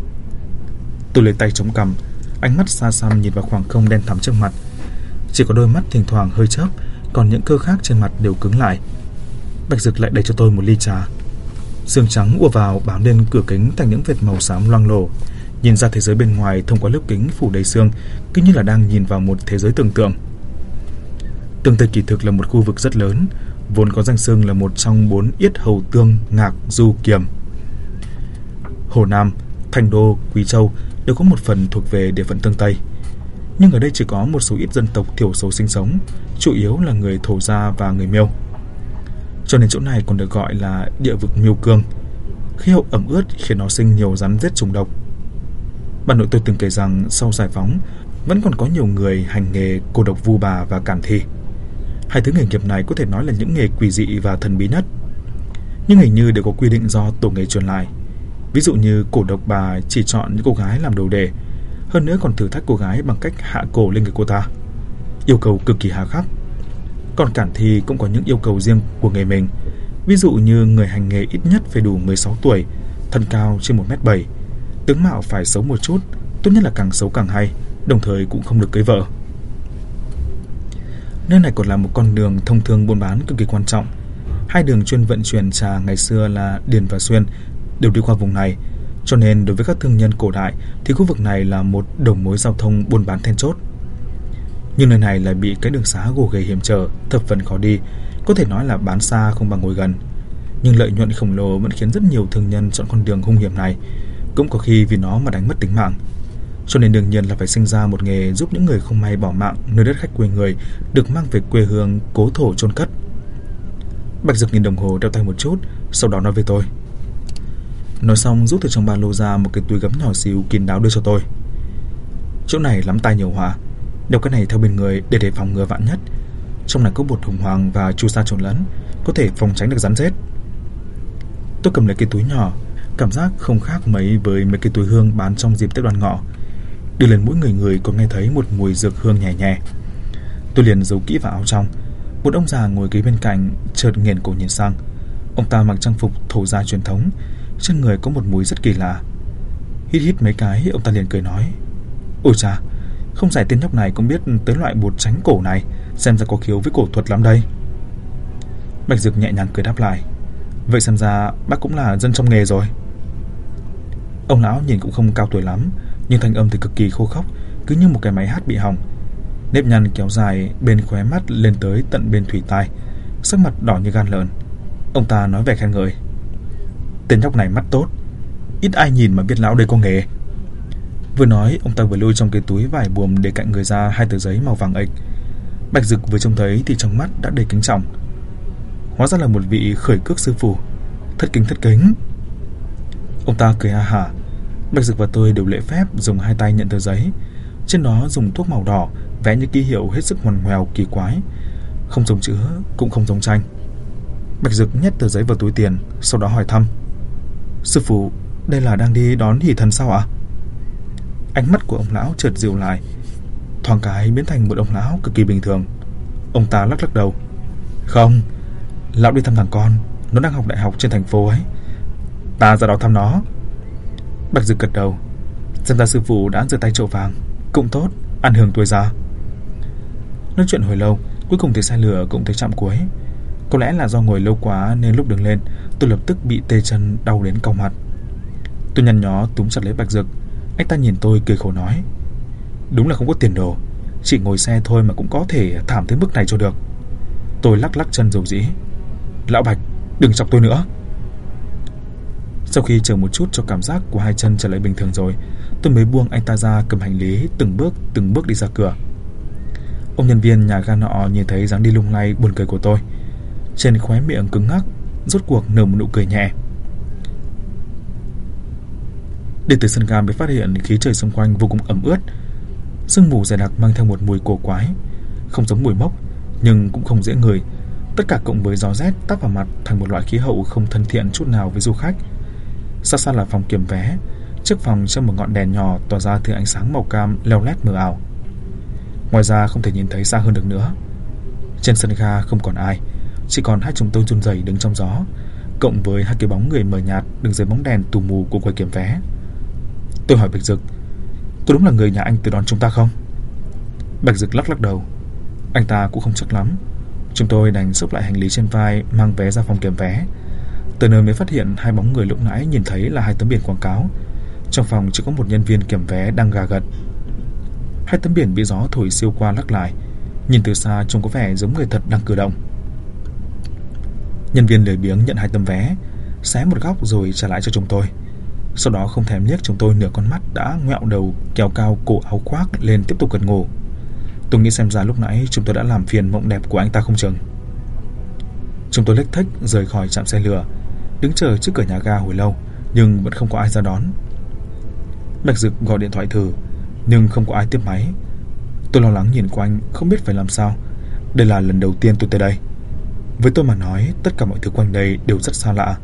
Tôi lấy tay chống cằm, ánh mắt xa xăm nhìn vào khoảng không đen thẳm trước mặt. Chỉ có đôi mắt thỉnh thoảng hơi chớp, còn những cơ khác trên mặt đều cứng lại. Bạch Dực lại đẩy cho tôi một ly trà. Sương trắng ùa vào bám lên cửa kính thành những vệt màu xám loang lổ. Nhìn ra thế giới bên ngoài thông qua lớp kính phủ đầy sương, cứ như là đang nhìn vào một thế giới tưởng tượng. Tương Tây kỳ thực là một khu vực rất lớn, vốn có danh xưng là một trong 4 yết hầu tương Ngạc Du Kiềm. Hồ Nam, Thành Đô, Quý Châu đều có một phần thuộc về địa phận Tương Tây, nhưng ở đây chỉ có một số ít dân tộc thiểu số sinh sống, chủ yếu là người Thổ Gia và người Miêu. Cho nên chỗ này còn được gọi là địa vực Miêu Cương. Khí hậu ẩm ướt khiến nó sinh nhiều rắn rết trùng độc. Bà nội tôi từng kể rằng sau giải phóng vẫn còn có nhiều người hành nghề cô độc vu bà và cản thi. Hai thứ nghề nghiệp này có thể nói là những nghề quỷ dị và thần bí nhất, nhưng hình như đều có quy định do tổ nghề truyền lại. Ví dụ như cổ độc bà chỉ chọn những cô gái làm đồ đề, hơn nữa còn thử thách cô gái bằng cách hạ cổ lên người cô ta, yêu cầu cực kỳ hà khắc. Còn cản thi cũng có những yêu cầu riêng của nghề mình. Ví dụ như người hành nghề ít nhất phải đủ 16 tuổi, thân cao trên 1m7, tướng mạo phải xấu một chút, tốt nhất là càng xấu càng hay, đồng thời cũng không được cưới vợ. Nơi này còn là một con đường thông thương buôn bán cực kỳ quan trọng. Hai đường chuyên vận chuyển trà ngày xưa là Điền và Xuyên đều đi qua vùng này, cho nên đối với các thương nhân cổ đại thì khu vực này là một đầu mối giao thông buôn bán then chốt. Nhưng nơi này lại bị cái đường xá gồ ghề hiểm trở, thập phần khó đi, có thể nói là bán xa không bằng ngồi gần. Nhưng lợi nhuận khổng lồ vẫn khiến rất nhiều thương nhân chọn con đường hung hiểm này, cũng có khi vì nó mà đánh mất tính mạng. Cho nên đương nhiên là phải sinh ra một nghề giúp những người không may bỏ mạng nơi đất khách quê người được mang về quê hương cố thổ chôn cất. Bạch Dực nhìn đồng hồ đeo tay một chút, sau đó nói với tôi. Nói xong rút từ trong ba lô ra một cái túi gấm nhỏ xíu kín đáo đưa cho tôi. Chỗ này lắm tai nhiều họa, đeo cái này theo bên người để đề phòng ngừa vạn nhất. Trong này có bột hồng hoàng và chu sa trộn lẫn, có thể phòng tránh được rắn rết. Tôi cầm lấy cái túi nhỏ, cảm giác không khác mấy với mấy cái túi hương bán trong dịp Tết Đoan Ngọ. Đưa lên mỗi người còn nghe thấy một mùi dược hương nhẹ nhẹ. Tôi liền giấu kỹ vào áo trong. Một ông già ngồi kế bên cạnh chợt nghiền cổ nhìn sang. Ông ta mặc trang phục thổ gia truyền thống, trên người có một mùi rất kỳ lạ. Hít hít mấy cái, ông ta liền cười nói: Ôi chà, không phải tên nhóc này cũng biết tới loại bột tránh cổ này, xem ra có khiếu với cổ thuật lắm đây. Bạch Dực nhẹ nhàng cười đáp lại: Vậy xem ra bác cũng là dân trong nghề rồi. Ông lão nhìn cũng không cao tuổi lắm, nhưng thanh âm thì cực kỳ khô khốc, cứ như một cái máy hát bị hỏng. Nếp nhăn kéo dài bên khóe mắt lên tới tận bên thùy tai, sắc mặt đỏ như gan lợn. Ông ta nói vẻ khen ngợi: Tên nhóc này mắt tốt, ít ai nhìn mà biết lão đây có nghề. Vừa nói, ông ta vừa lôi trong cái túi vải buồm để cạnh người ra 2 tờ giấy màu vàng ếch. Bạch Dực vừa trông thấy thì trong mắt đã đầy kính trọng. Hóa ra là một vị khởi cước sư phụ, thất kính. Ông ta cười ha hả. Bạch Dực và tôi đều lễ phép dùng 2 tay nhận tờ giấy. Trên đó dùng thuốc màu đỏ vẽ những ký hiệu hết sức ngoằn ngoèo kỳ quái, không giống chữ cũng không giống tranh. Bạch Dực nhét tờ giấy vào túi tiền, sau đó hỏi thăm: Sư phụ, đây là đang đi đón hỷ thần sao ạ? Ánh mắt của ông lão chợt dịu lại, thoáng cái biến thành một ông lão cực kỳ bình thường. Ông ta lắc lắc đầu: Không, lão đi thăm thằng con, nó đang học đại học trên thành phố ấy. Ta ra đó thăm nó. Bạch Dực gật đầu. Xem ra sư phụ đã giơ tay chậu vàng, cũng tốt, ăn hưởng tuổi già. Nói chuyện hồi lâu, cuối cùng thì xe lửa cũng tới trạm cuối. Có lẽ là do ngồi lâu quá nên lúc đứng lên, tôi lập tức bị tê chân đau đến cau mặt. Tôi nhăn nhó túm chặt lấy Bạch Dực. Anh ta nhìn tôi cười khổ nói: Đúng là không có tiền đồ, chỉ ngồi xe thôi mà cũng có thể thảm tới mức này cho được. Tôi lắc lắc chân dầu dĩ: Lão Bạch, đừng chọc tôi nữa. Sau khi chờ một chút cho cảm giác của hai chân trở lại bình thường rồi, tôi mới buông anh ta ra, cầm hành lý từng bước đi ra cửa. Ông nhân viên nhà ga nọ nhìn thấy dáng đi lung lay buồn cười của tôi, trên khóe miệng cứng ngắc, rốt cuộc nở một nụ cười nhẹ. Đi từ sân ga mới phát hiện khí trời xung quanh vô cùng ẩm ướt, sương mù dày đặc mang theo một mùi cổ quái, không giống mùi mốc nhưng cũng không dễ ngửi. Tất cả cộng với gió rét táp vào mặt thành một loại khí hậu không thân thiện chút nào với du khách. Xa xa là phòng kiểm vé, trước phòng trong một ngọn đèn nhỏ tỏa ra thứ ánh sáng màu cam leo lét mờ ảo. Ngoài ra không thể nhìn thấy xa hơn được nữa. Trên sân ga không còn ai, chỉ còn hai chúng tôi run rẩy đứng trong gió, cộng với hai cái bóng người mờ nhạt đứng dưới bóng đèn tù mù của quầy kiểm vé. Tôi hỏi Bạch Dực: Có đúng là người nhà anh tới đón chúng ta không? Bạch Dực lắc lắc đầu: Anh ta cũng không chắc lắm. Chúng tôi đành xốc lại hành lý trên vai, mang vé ra phòng kiểm vé. Từ nơi mới phát hiện hai bóng người lúc nãy nhìn thấy là hai tấm biển quảng cáo. Trong phòng chỉ có một nhân viên kiểm vé đang gà gật. Hai tấm biển bị gió thổi siêu qua lắc lại, nhìn từ xa trông có vẻ giống người thật đang cử động. Nhân viên lười biếng nhận hai tấm vé, xé một góc rồi trả lại cho chúng tôi. Sau đó không thèm liếc chúng tôi nửa con mắt đã ngoẹo đầu kéo cao cổ áo khoác lên tiếp tục gật ngủ. Tôi nghĩ xem ra lúc nãy chúng tôi đã làm phiền mộng đẹp của anh ta không chừng. Chúng tôi lếch thếch rời khỏi trạm xe lửa, đứng chờ trước cửa nhà ga hồi lâu, nhưng vẫn không có ai ra đón. Bạch Dực gọi điện thoại thử, nhưng không có ai tiếp máy. Tôi lo lắng nhìn quanh, không biết phải làm sao. Đây là lần đầu tiên tôi tới đây. Với tôi mà nói, tất cả mọi thứ quanh đây đều rất xa lạ.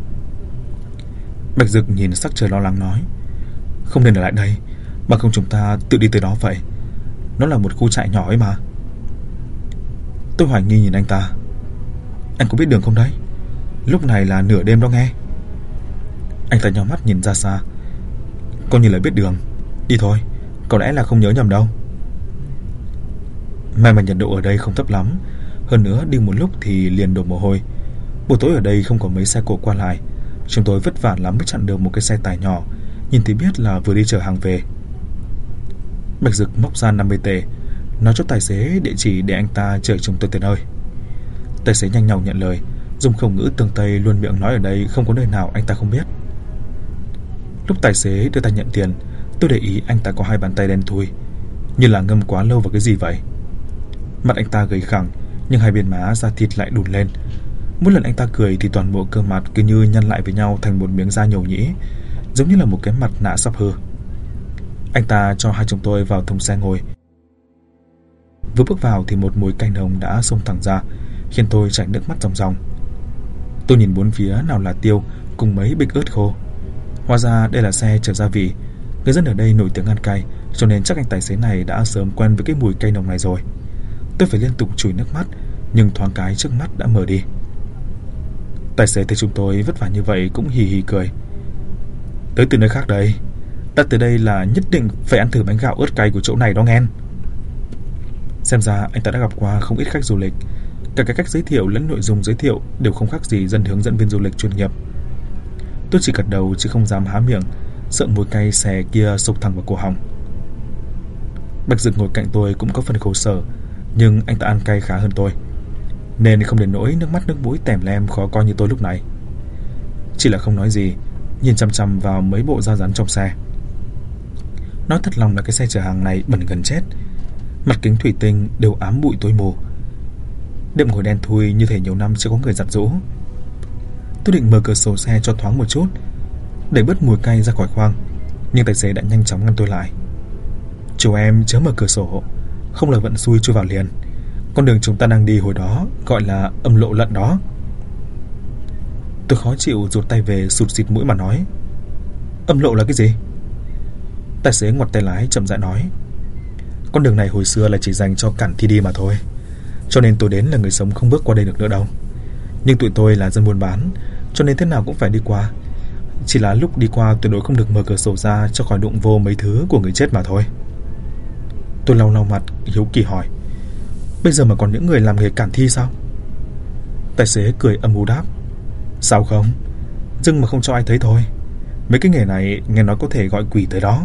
Bạch Dực nhìn sắc trời lo lắng nói: không nên ở lại đây, mà không chúng ta tự đi tới đó vậy. Nó là một khu trại nhỏ ấy mà. Tôi hoài nghi nhìn anh ta: anh có biết đường không đấy? Lúc này là nửa đêm đó nghe. Anh ta nhíu mắt nhìn ra xa: coi như là biết đường. Đi thôi, có lẽ là không nhớ nhầm đâu. May mà nhiệt độ ở đây không thấp lắm. Hơn nữa đi một lúc thì liền đổ mồ hôi. Buổi tối ở đây không có mấy xe cộ qua lại. Chúng tôi vất vả lắm mới chặn được một cái xe tải nhỏ, nhìn thì biết là vừa đi chở hàng về. Bạch Dực móc ra 50 tệ, nói cho tài xế địa chỉ để anh ta chở chúng tôi tới nơi. Tài xế nhanh nhảu nhận lời, dùng khẩu ngữ tương Tây luôn miệng nói ở đây không có nơi nào anh ta không biết. Lúc tài xế đưa tay nhận tiền, tôi để ý anh ta có hai bàn tay đen thui, như là ngâm quá lâu vào cái gì vậy. Mặt anh ta gầy khẳng, nhưng hai bên má da thịt lại đùn lên. Mỗi lần anh ta cười thì toàn bộ cơ mặt cứ như nhăn lại với nhau thành một miếng da nhầu nhĩ, giống như là một cái mặt nạ sắp hư. Anh ta cho hai chúng tôi vào thùng xe ngồi. Vừa bước vào thì một mùi cay nồng đã xông thẳng ra, khiến tôi chảy nước mắt ròng ròng. Tôi nhìn bốn phía, nào là tiêu cùng mấy bịch ớt khô. Hóa ra đây là xe chở gia vị. Người dân ở đây nổi tiếng ăn cay, cho nên chắc anh tài xế này đã sớm quen với cái mùi cay nồng này rồi. Tôi phải liên tục chùi nước mắt, nhưng thoáng cái trước mắt đã mở đi. Tài xế thấy chúng tôi vất vả như vậy cũng hì hì cười: tới từ nơi khác đây, đã tới đây là nhất định phải ăn thử bánh gạo ớt cay của chỗ này đó nghe. Xem ra anh ta đã gặp qua không ít khách du lịch. Cả cái cách giới thiệu lẫn nội dung giới thiệu đều không khác gì dân hướng dẫn viên du lịch chuyên nghiệp. Tôi chỉ gật đầu chứ không dám há miệng, sợ mùi cay xè kia xộc thẳng vào cổ họng. Bạch Dực ngồi cạnh tôi cũng có phần khổ sở, nhưng anh ta ăn cay khá hơn tôi, nên không đến nỗi nước mắt nước mũi tèm lem khó coi như tôi lúc này. Chỉ là không nói gì, nhìn chằm chằm vào mấy bộ da rắn trong xe. Nói thật lòng là cái xe chở hàng này bẩn gần chết. Mặt kính thủy tinh đều ám bụi tối mù, đệm ngồi đen thui như thể nhiều năm chưa có người giặt giũ. Tôi định mở cửa sổ xe cho thoáng một chút để bớt mùi cay ra khỏi khoang, nhưng tài xế đã nhanh chóng ngăn tôi lại: chú em chớ mở cửa sổ, không là vận xui chui vào liền. Con đường chúng ta đang đi hồi đó gọi là Âm Lộ Lận đó. Tôi khó chịu rụt tay về, sụt xịt mũi mà nói: âm lộ là cái gì? Tài xế ngoặt tay lái chậm rãi nói: con đường này hồi xưa là chỉ dành cho cản thi đi mà thôi, cho nên tôi đến là người sống không bước qua đây được nữa đâu. Nhưng tụi tôi là dân buôn bán, cho nên thế nào cũng phải đi qua. Chỉ là lúc đi qua tuyệt đối không được mở cửa sổ ra cho khỏi đụng vô mấy thứ của người chết mà thôi. Tôi lau lau mặt hiếu kỳ hỏi: bây giờ mà còn những người làm nghề cản thi sao? Tài xế cười âm u đáp: sao không, dưng mà không cho ai thấy thôi. Mấy cái nghề này nghe nói có thể gọi quỷ tới đó.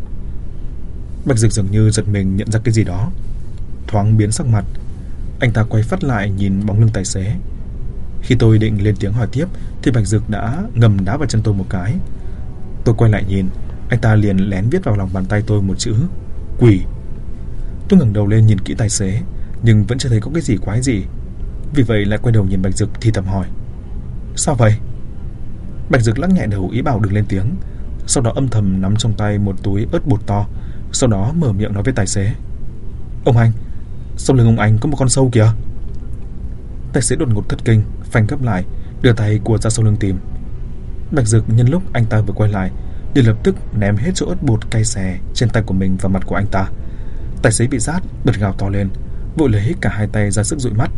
Bạch Dực dường như giật mình nhận ra cái gì đó, thoáng biến sắc mặt. Anh ta quay phát lại nhìn bóng lưng tài xế. Khi tôi định lên tiếng hỏi tiếp thì Bạch Dực đã ngầm đá vào chân tôi một cái. Tôi quay lại nhìn, anh ta liền lén viết vào lòng bàn tay tôi một chữ: quỷ. Tôi ngẩng đầu lên nhìn kỹ tài xế, nhưng vẫn chưa thấy có cái gì quái gì. Vì vậy lại quay đầu nhìn Bạch Dực thì thầm hỏi: sao vậy? Bạch Dực lắc nhẹ đầu ý bảo đừng lên tiếng, sau đó âm thầm nắm trong tay một túi ớt bột to, sau đó mở miệng nói với tài xế: ông anh, sau lưng ông anh có một con sâu kìa. Tài xế đột ngột thất kinh, phanh gấp lại, đưa tay cua ra sau lưng tìm. Bạch Dực nhân lúc anh ta vừa quay lại liền lập tức ném hết chỗ ớt bột cay xè trên tay của mình vào mặt của anh ta. Tài xế bị rát bật gào to lên, vội lấy cả hai tay ra sức dụi mắt.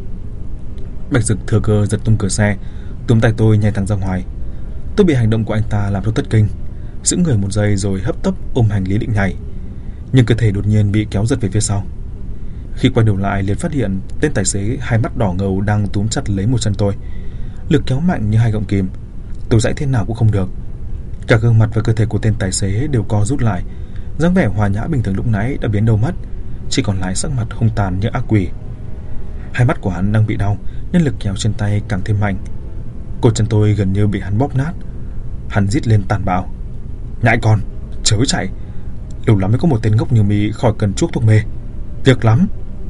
Bạch Dực thừa cơ giật tung cửa xe, túm tay tôi nhảy thẳng ra ngoài. Tôi bị hành động của anh ta làm cho thất kinh, giữ người một giây rồi hấp tấp ôm hành lý định nhảy, nhưng cơ thể đột nhiên bị kéo giật về phía sau. Khi quay đầu lại liền phát hiện tên tài xế hai mắt đỏ ngầu đang túm chặt lấy một chân tôi, lực kéo mạnh như hai gọng kìm. Tôi giãy thế nào cũng không được. Cả gương mặt và cơ thể của tên tài xế đều co rút lại, dáng vẻ hòa nhã bình thường lúc nãy đã biến đâu mất, chỉ còn lại sắc mặt hung tàn như ác quỷ. Hai mắt của hắn đang bị đau nên lực kéo trên tay càng thêm mạnh. Cột chân tôi gần như bị hắn bóp nát. Hắn rít lên tàn bạo: nhãi con, chớ chạy, lâu lắm mới có một tên ngốc như mì khỏi cần chuốc thuốc mê, việc lắm.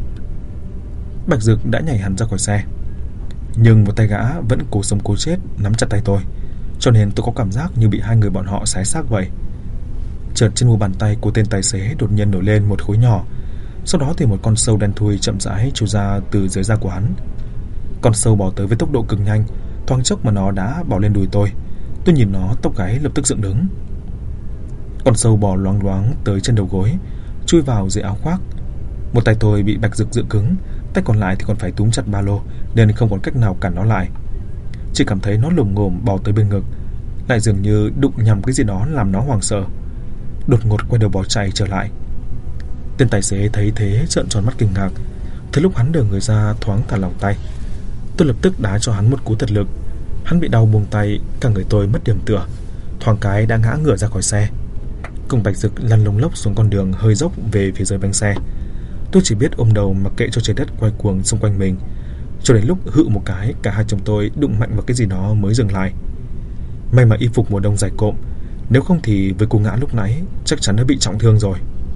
Bạch Dực đã nhảy hẳn ra khỏi xe, nhưng một tay gã vẫn cố sống cố chết nắm chặt tay tôi, cho nên tôi có cảm giác như bị hai người bọn họ xé xác vậy. Chợt trên mu bàn tay của tên tài xế đột nhiên nổi lên một khối nhỏ. Sau đó thì một con sâu đen thui chậm rãi trồi ra từ dưới da của hắn. Con sâu bò tới với tốc độ cực nhanh, thoáng chốc mà nó đã bò lên đùi tôi. Tôi nhìn nó, tóc gáy lập tức dựng đứng. Con sâu bò loáng loáng tới chân đầu gối, chui vào dưới áo khoác. Một tay tôi bị Bạch Dực dựng cứng, tay còn lại thì còn phải túm chặt ba lô, nên không còn cách nào cản nó lại. Chỉ cảm thấy nó lồm ngồm bò tới bên ngực, lại dường như đụng nhầm cái gì đó làm nó hoảng sợ. Đột ngột quay đầu bỏ chạy trở lại. Tên tài xế thấy thế trợn tròn mắt kinh ngạc. Tới lúc hắn đờ người ra thoáng thả lỏng tay, tôi lập tức đá cho hắn một cú thật lực. Hắn bị đau buông tay, cả người tôi mất điểm tựa, thoáng cái đã ngã ngửa ra khỏi xe. Cùng Bạch Dực lăn lông lốc xuống con đường hơi dốc về phía dưới bánh xe. Tôi chỉ biết ôm đầu mặc kệ cho trái đất quay cuồng xung quanh mình, cho đến lúc hự một cái, cả hai chúng tôi đụng mạnh vào cái gì đó mới dừng lại. May mà y phục mùa đông dày cộm, nếu không thì với cú ngã lúc nãy chắc chắn đã bị trọng thương rồi.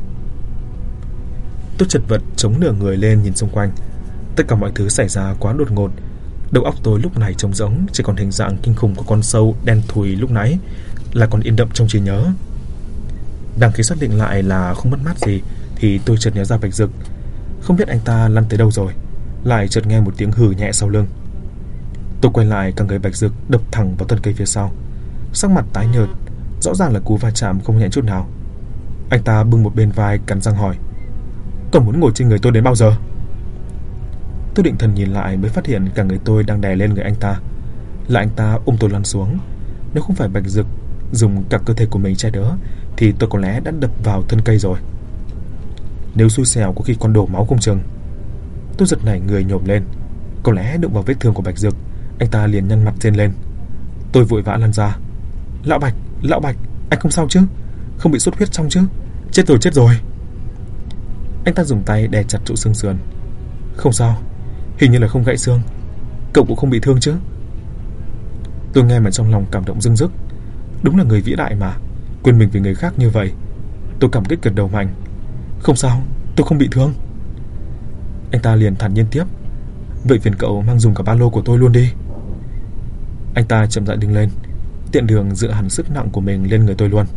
Tôi chật vật chống nửa người lên nhìn xung quanh. Tất cả mọi thứ xảy ra quá đột ngột. Đầu óc tôi lúc này trống rỗng, chỉ còn hình dạng kinh khủng của con sâu đen thùi lúc nãy là còn in đậm trong trí nhớ. Đang khi xác định lại là không mất mát gì thì tôi chợt nhớ ra Bạch Dực. Không biết anh ta lăn tới đâu rồi, lại chợt nghe một tiếng hừ nhẹ sau lưng. Tôi quay lại, cả người Bạch Dực đập thẳng vào thân cây phía sau, sắc mặt tái nhợt, rõ ràng là cú va chạm không nhẹ chút nào. Anh ta bưng một bên vai, cắn răng hỏi: "Còn muốn ngồi trên người tôi đến bao giờ?" Tôi định thần nhìn lại mới phát hiện cả người tôi đang đè lên người anh ta, là anh ta ôm tôi lăn xuống. Nếu không phải Bạch Dực dùng cả cơ thể của mình che đỡ thì tôi có lẽ đã đập vào thân cây rồi. Nếu xui xẻo có khi còn đổ máu không chừng. Tôi giật nảy người nhổm lên, có lẽ đụng vào vết thương của Bạch Dực. Anh ta liền nhăn mặt rên lên. Tôi vội vã lăn ra: Lão Bạch, anh không sao chứ? Không bị sốt huyết xong chứ? Chết rồi. Anh ta dùng tay đè chặt chỗ xương sườn. Không sao, hình như là không gãy xương. Cậu cũng không bị thương chứ? Tôi nghe mà trong lòng cảm động rưng rức. Đúng là người vĩ đại mà, quên mình vì người khác như vậy. Tôi cảm kích gật đầu mạnh. Không sao, tôi không bị thương. Anh ta liền thản nhiên tiếp: Vậy phiền cậu mang dùng cả ba lô của tôi luôn đi. Anh ta chậm rãi đứng lên, tiện đường dựa hẳn sức nặng của mình lên người tôi luôn.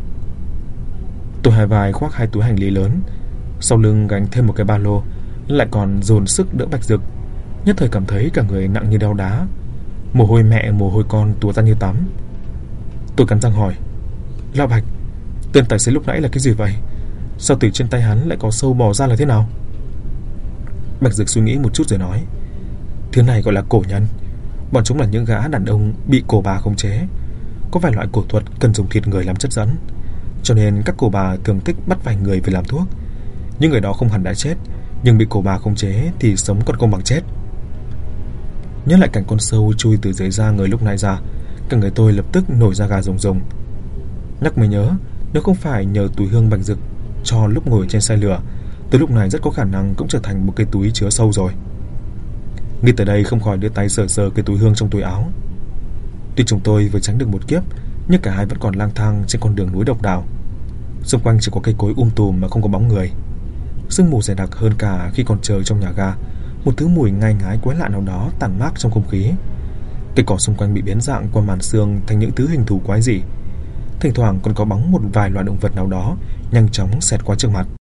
Tôi hai vai khoác hai túi hành lý lớn, sau lưng gánh thêm một cái ba lô, lại còn dồn sức đỡ Bạch Dực. Nhất thời cảm thấy cả người nặng như đeo đá, mồ hôi mẹ mồ hôi con túa ra như tắm. Tôi cắn răng hỏi: Lão Bạch, tên tài xế lúc nãy là cái gì vậy? Sao từ trên tay hắn lại có sâu bò ra là thế nào? Bạch Dực suy nghĩ một chút rồi nói: Thứ này gọi là cổ nhân. Bọn chúng là những gã đàn ông bị cổ bà khống chế. Có vài loại cổ thuật cần dùng thịt người làm chất dẫn, cho nên các cổ bà thường thích bắt vài người về làm thuốc. Những người đó không hẳn đã chết, nhưng bị cổ bà khống chế thì sống còn không bằng chết. Nhớ lại cảnh con sâu chui từ dưới da người lúc nãy ra, cả người tôi lập tức nổi da gà rùng rùng. Nhắc mới nhớ, nếu không phải nhờ túi hương Bạch Dực cho lúc ngồi trên xe lửa, tới lúc này rất có khả năng cũng trở thành một cái túi chứa sâu rồi. Nghĩ tới đây không khỏi đưa tay sờ sờ cái túi hương trong túi áo. Tuy chúng tôi vừa tránh được một kiếp, nhưng cả hai vẫn còn lang thang trên con đường núi độc đạo. Xung quanh chỉ có cây cối tùm mà không có bóng người. Sương mù dày đặc hơn cả khi còn chờ trong nhà ga. Một thứ mùi ngai ngái quái lạ nào đó tản mát trong không khí. Cây cỏ xung quanh bị biến dạng qua màn sương thành những thứ hình thù quái dị. Thỉnh thoảng còn có bóng một vài loài động vật nào đó nhanh chóng xẹt qua trước mặt.